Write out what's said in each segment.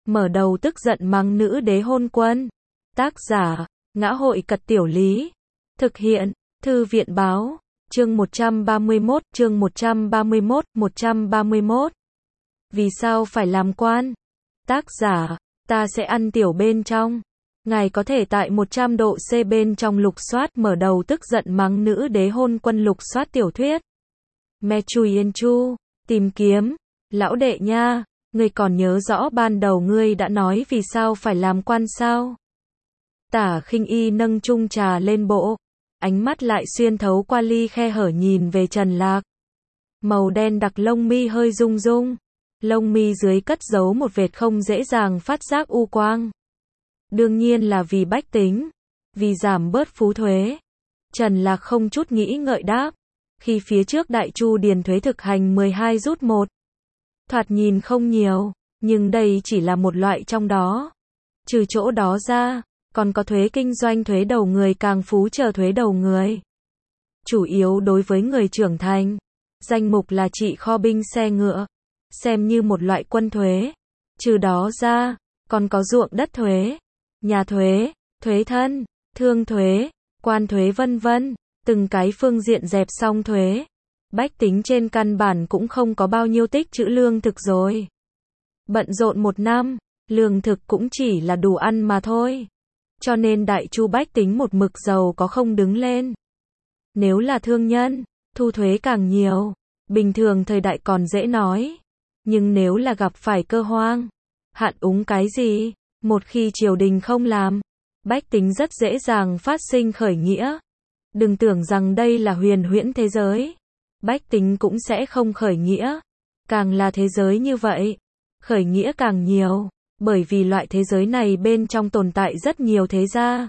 mở đầu tức giận mắng nữ đế hôn quân. Tác giả, Ngã hội Cật Tiểu Lý. Thực hiện, Thư viện Báo. Chương 131, chương 131. Vì sao phải làm quan? Tác giả, ta sẽ ăn tiểu bên trong. Ngài có thể tại 100 độ C bên trong lục soát mở đầu tức giận mắng nữ đế hôn quân lục soát tiểu thuyết. Me Chui Yên Chu, tìm kiếm. Lão đệ nha, ngươi còn nhớ rõ ban đầu ngươi đã nói vì sao phải làm quan sao? Tả Khinh Y nâng chung trà lên bộ, ánh mắt lại xuyên thấu qua ly khe hở nhìn về Trần Lạc. Màu đen đặc lông mi hơi rung rung, lông mi dưới cất giấu một vệt không dễ dàng phát giác u quang. Đương nhiên là vì bách tính, vì giảm bớt phú thuế. Trần Lạc không chút nghĩ ngợi đáp, khi phía trước Đại Chu điền thuế thực hành 12/1. Thoạt nhìn không nhiều, nhưng đây chỉ là một loại trong đó. Trừ chỗ đó ra, còn có thuế kinh doanh, thuế đầu người càng phú chờ thuế đầu người. Chủ yếu đối với người trưởng thành, danh mục là trị kho binh xe ngựa, xem như một loại quân thuế. Trừ đó ra, còn có ruộng đất thuế, nhà thuế, thuế thân, thương thuế, quan thuế vân vân, từng cái phương diện dẹp xong thuế. Bách tính trên căn bản cũng không có bao nhiêu tích trữ lương thực rồi. Bận rộn một năm, lương thực cũng chỉ là đủ ăn mà thôi. Cho nên Đại Chu bách tính một mực giàu có không đứng lên. Nếu là thương nhân, thu thuế càng nhiều, bình thường thời đại còn dễ nói. Nhưng nếu là gặp phải cơ hoang, hạn úng cái gì, một khi triều đình không làm, bách tính rất dễ dàng phát sinh khởi nghĩa. Đừng tưởng rằng đây là huyền huyễn thế giới. Bách tính cũng sẽ không khởi nghĩa. Càng là thế giới như vậy, khởi nghĩa càng nhiều, bởi vì loại thế giới này bên trong tồn tại rất nhiều thế gia,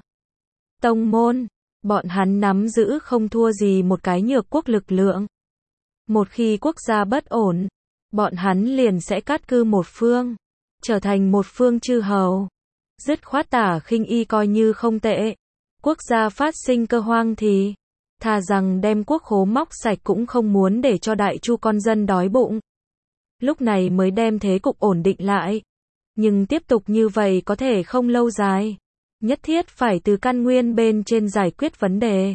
tông môn, bọn hắn nắm giữ không thua gì một cái nhược quốc lực lượng. Một khi quốc gia bất ổn, bọn hắn liền sẽ cát cư một phương, trở thành một phương chư hầu. Dứt khoát Tả Khinh Y coi như không tệ. Quốc gia phát sinh cơ hoang thì thà rằng đem quốc khố móc sạch cũng không muốn để cho Đại Chu con dân đói bụng. Lúc này mới đem thế cục ổn định lại. Nhưng tiếp tục như vậy có thể không lâu dài. Nhất thiết phải từ căn nguyên bên trên giải quyết vấn đề.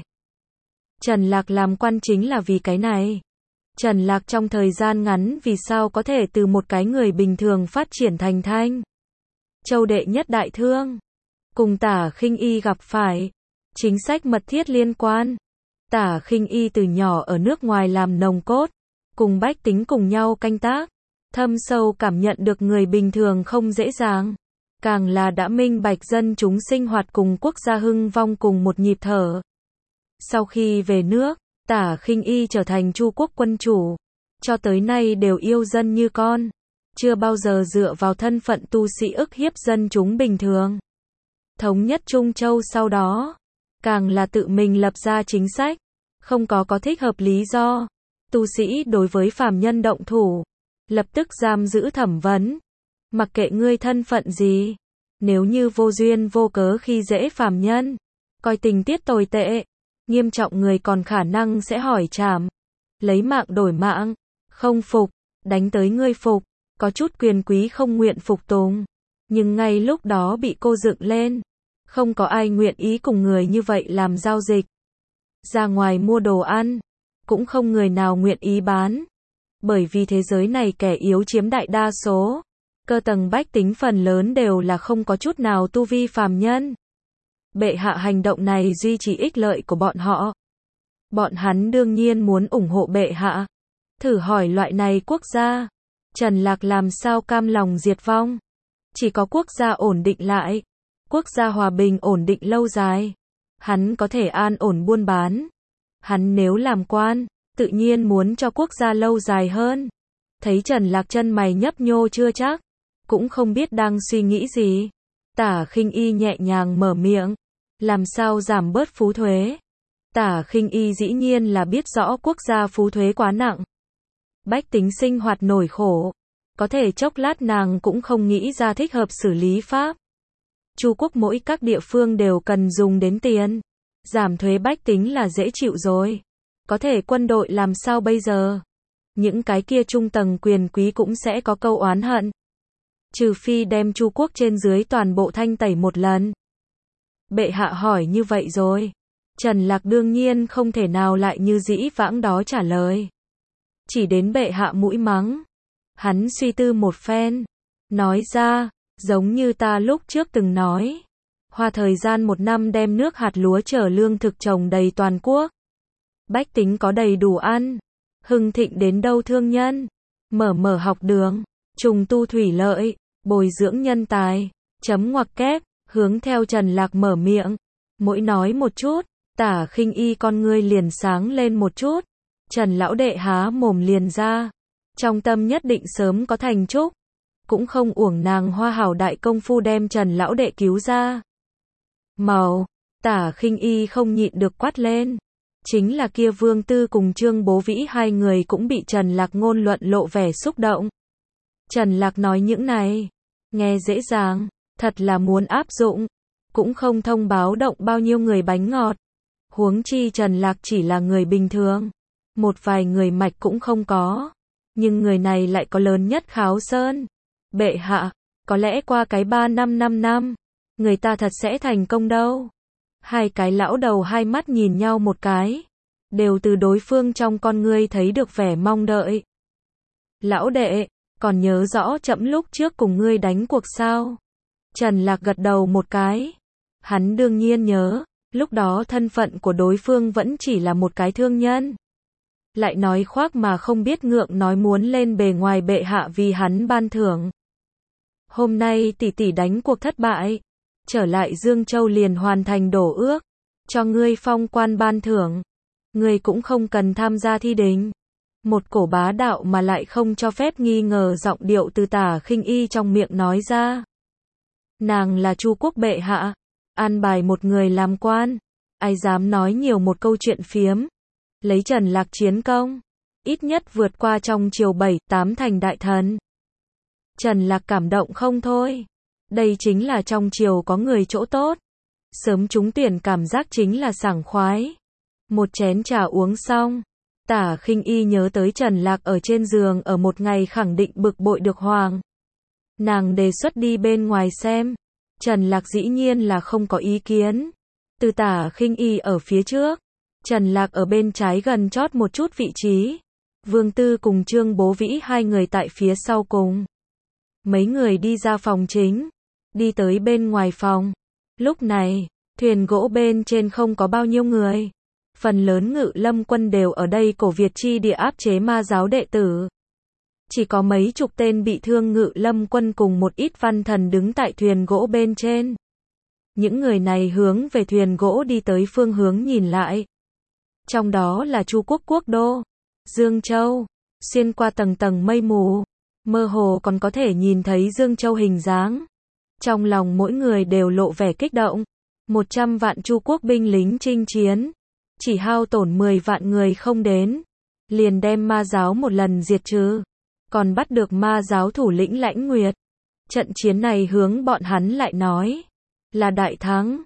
Trần Lạc làm quan chính là vì cái này. Trần Lạc trong thời gian ngắn vì sao có thể từ một cái người bình thường phát triển thành Thanh Châu đệ nhất đại thương. Cùng Tả Khinh Y gặp phải chính sách mật thiết liên quan. Tả Khinh Y từ nhỏ ở nước ngoài làm nòng cốt, cùng bách tính cùng nhau canh tác, thâm sâu cảm nhận được người bình thường không dễ dàng, càng là đã minh bạch dân chúng sinh hoạt cùng quốc gia hưng vong cùng một nhịp thở. Sau khi về nước, Tả Khinh Y trở thành Chu quốc quân chủ, cho tới nay đều yêu dân như con, chưa bao giờ dựa vào thân phận tu sĩ ức hiếp dân chúng bình thường. Thống nhất Trung Châu sau đó, càng là tự mình lập ra chính sách, không có thích hợp lý do. Tu sĩ đối với phàm nhân động thủ, lập tức giam giữ thẩm vấn. Mặc kệ ngươi thân phận gì, nếu như vô duyên vô cớ khi dễ phàm nhân, coi tình tiết tồi tệ, nghiêm trọng người còn khả năng sẽ hỏi trảm, lấy mạng đổi mạng, không phục, đánh tới ngươi phục, có chút quyền quý không nguyện phục tùng, nhưng ngay lúc đó bị cô dựng lên. Không có ai nguyện ý cùng người như vậy làm giao dịch. Ra ngoài mua đồ ăn, cũng không người nào nguyện ý bán. Bởi vì thế giới này kẻ yếu chiếm đại đa số. Cơ tầng bách tính phần lớn đều là không có chút nào tu vi phàm nhân. Bệ hạ hành động này duy trì ích lợi của bọn họ. Bọn hắn đương nhiên muốn ủng hộ bệ hạ. Thử hỏi loại này quốc gia, Trần Lạc làm sao cam lòng diệt vong? Chỉ có quốc gia ổn định lại, quốc gia hòa bình ổn định lâu dài, hắn có thể an ổn buôn bán. Hắn nếu làm quan, tự nhiên muốn cho quốc gia lâu dài hơn. Thấy Trần Lạc chân mày nhấp nhô chưa chắc, cũng không biết đang suy nghĩ gì. Tả Khinh Y nhẹ nhàng mở miệng, làm sao giảm bớt phú thuế. Tả Khinh Y dĩ nhiên là biết rõ quốc gia phú thuế quá nặng, bách tính sinh hoạt nổi khổ, có thể chốc lát nàng cũng không nghĩ ra thích hợp xử lý pháp. Chu quốc mỗi các địa phương đều cần dùng đến tiền, giảm thuế bách tính là dễ chịu rồi. Có thể quân đội làm sao bây giờ? Những cái kia trung tầng quyền quý cũng sẽ có câu oán hận. trừ phi đem Chu quốc trên dưới toàn bộ thanh tẩy một lần. Bệ hạ hỏi như vậy rồi. Trần Lạc đương nhiên không thể nào lại như dĩ vãng đó trả lời. Chỉ đến bệ hạ mũi mắng. Hắn suy tư một phen. Nói ra, giống như ta lúc trước từng nói. Hoa thời gian 1 năm đem nước hạt lúa chở lương thực trồng đầy toàn quốc. Bách tính có đầy đủ ăn. Hưng thịnh đến đâu thương nhân. Mở học đường. Trùng tu thủy lợi. Bồi dưỡng nhân tài. Chấm ngoặc kép. Hướng theo Trần Lạc mở miệng. Mỗi nói một chút. Tả Khinh Y con ngươi liền sáng lên một chút. Trần lão đệ há mồm liền ra. Trong tâm nhất định sớm có thành trúc. Cũng không uổng nàng hoa hảo đại công phu đem Trần lão đệ cứu ra. Màu, Tả Khinh Y không nhịn được quát lên. Chính là kia Vương Tư cùng Trương Bố Vĩ hai người cũng bị Trần Lạc ngôn luận lộ vẻ xúc động. Trần Lạc nói những này, nghe dễ dàng, thật là muốn áp dụng, cũng không thông báo động bao nhiêu người bánh ngọt. Huống chi Trần Lạc chỉ là người bình thường, một vài người mạch cũng không có, nhưng người này lại có lớn nhất kháo sơn. Bệ hạ, có lẽ qua cái 3-5 năm, người ta thật sẽ thành công đâu. Hai cái lão đầu hai mắt nhìn nhau một cái, đều từ đối phương trong con ngươi thấy được vẻ mong đợi. Lão đệ, còn nhớ rõ chậm lúc trước cùng ngươi đánh cuộc sao? Trần Lạc gật đầu một cái. Hắn đương nhiên nhớ, lúc đó thân phận của đối phương vẫn chỉ là một cái thương nhân. Lại nói khoác mà không biết ngượng nói muốn lên bề ngoài bệ hạ vì hắn ban thưởng. Hôm nay tỷ tỷ đánh cuộc thất bại, trở lại Dương Châu liền hoàn thành đổ ước, cho ngươi phong quan ban thưởng. Ngươi cũng không cần tham gia thi đình. Một cổ bá đạo mà lại không cho phép nghi ngờ giọng điệu từ Tả Khinh Y trong miệng nói ra. Nàng là Chu quốc bệ hạ, an bài một người làm quan, ai dám nói nhiều một câu chuyện phiếm. Lấy Trần Lạc chiến công, ít nhất vượt qua trong triều 7-8 thành đại thần. Trần Lạc cảm động không thôi. Đây chính là trong triều có người chỗ tốt. Sớm trúng tuyển cảm giác chính là sảng khoái. Một chén trà uống xong, Tả Khinh Y nhớ tới Trần Lạc ở trên giường ở một ngày khẳng định bực bội được hoàng. Nàng đề xuất đi bên ngoài xem. Trần Lạc dĩ nhiên là không có ý kiến. Từ Tả Khinh Y ở phía trước, Trần Lạc ở bên trái gần chót một chút vị trí. Vương Tư cùng Trương Bố Vĩ hai người tại phía sau cùng. Mấy người đi ra phòng chính, đi tới bên ngoài phòng. Lúc này, thuyền gỗ bên trên không có bao nhiêu người. Phần lớn Ngự Lâm quân đều ở đây cổ Việt chi địa áp chế ma giáo đệ tử. Chỉ có mấy chục tên bị thương Ngự Lâm quân cùng một ít văn thần đứng tại thuyền gỗ bên trên. Những người này hướng về thuyền gỗ đi tới phương hướng nhìn lại. Trong đó là Chu quốc quốc đô, Dương Châu, xuyên qua tầng tầng mây mù, mơ hồ còn có thể nhìn thấy Dương Châu hình dáng. Trong lòng mỗi người đều lộ vẻ kích động. 100 vạn Chu quốc binh lính chinh chiến, chỉ hao tổn 10 vạn người không đến, liền đem ma giáo một lần diệt trừ, còn bắt được ma giáo thủ lĩnh Lãnh Nguyệt. Trận chiến này hướng bọn hắn lại nói là đại thắng.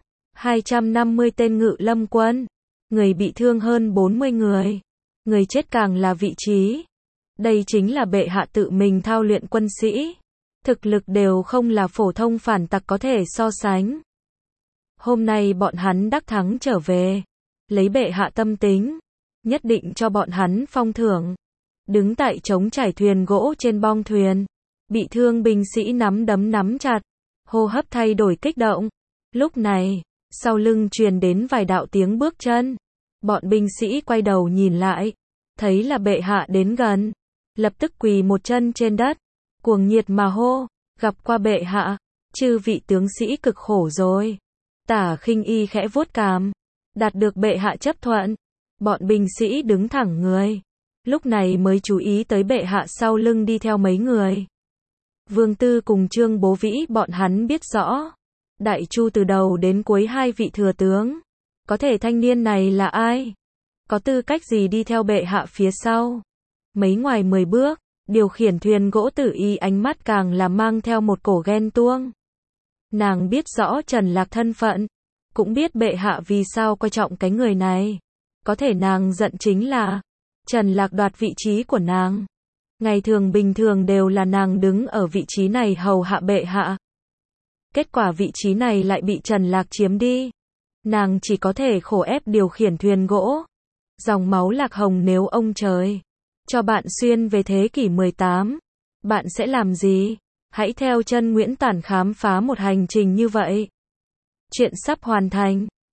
250 tên Ngự Lâm quân, người bị thương hơn 40 người, người chết càng là vị trí. Đây chính là bệ hạ tự mình thao luyện quân sĩ, thực lực đều không là phổ thông phản tặc có thể so sánh. Hôm nay bọn hắn đắc thắng trở về, lấy bệ hạ tâm tính, nhất định cho bọn hắn phong thưởng. Đứng tại trống trải thuyền gỗ trên bong thuyền, bị thương binh sĩ nắm đấm nắm chặt, hô hấp thay đổi kích động. Lúc này, sau lưng truyền đến vài đạo tiếng bước chân. Bọn binh sĩ quay đầu nhìn lại, thấy là bệ hạ đến gần, lập tức quỳ một chân trên đất, cuồng nhiệt mà hô, gặp qua bệ hạ, chư vị tướng sĩ cực khổ rồi. Tả Khinh Y khẽ vuốt cằm, đạt được bệ hạ chấp thuận. Bọn binh sĩ đứng thẳng người, lúc này mới chú ý tới bệ hạ sau lưng đi theo mấy người. Vương Tư cùng Trương Bố Vĩ bọn hắn biết rõ, Đại Chu từ đầu đến cuối hai vị thừa tướng, có thể thanh niên này là ai? Có tư cách gì đi theo bệ hạ phía sau? Mấy ngoài 10 bước, điều khiển thuyền gỗ Tử Y ánh mắt càng là mang theo một cổ ghen tuông. Nàng biết rõ Trần Lạc thân phận, cũng biết bệ hạ vì sao coi trọng cái người này. Có thể nàng giận chính là Trần Lạc đoạt vị trí của nàng. Ngày thường bình thường đều là nàng đứng ở vị trí này hầu hạ bệ hạ. Kết quả vị trí này lại bị Trần Lạc chiếm đi. Nàng chỉ có thể khổ ép điều khiển thuyền gỗ. Dòng máu Lạc Hồng nếu ông trời cho bạn xuyên về thế kỷ 18, bạn sẽ làm gì? Hãy theo chân Nguyễn Tản khám phá một hành trình như vậy. Chuyện sắp hoàn thành.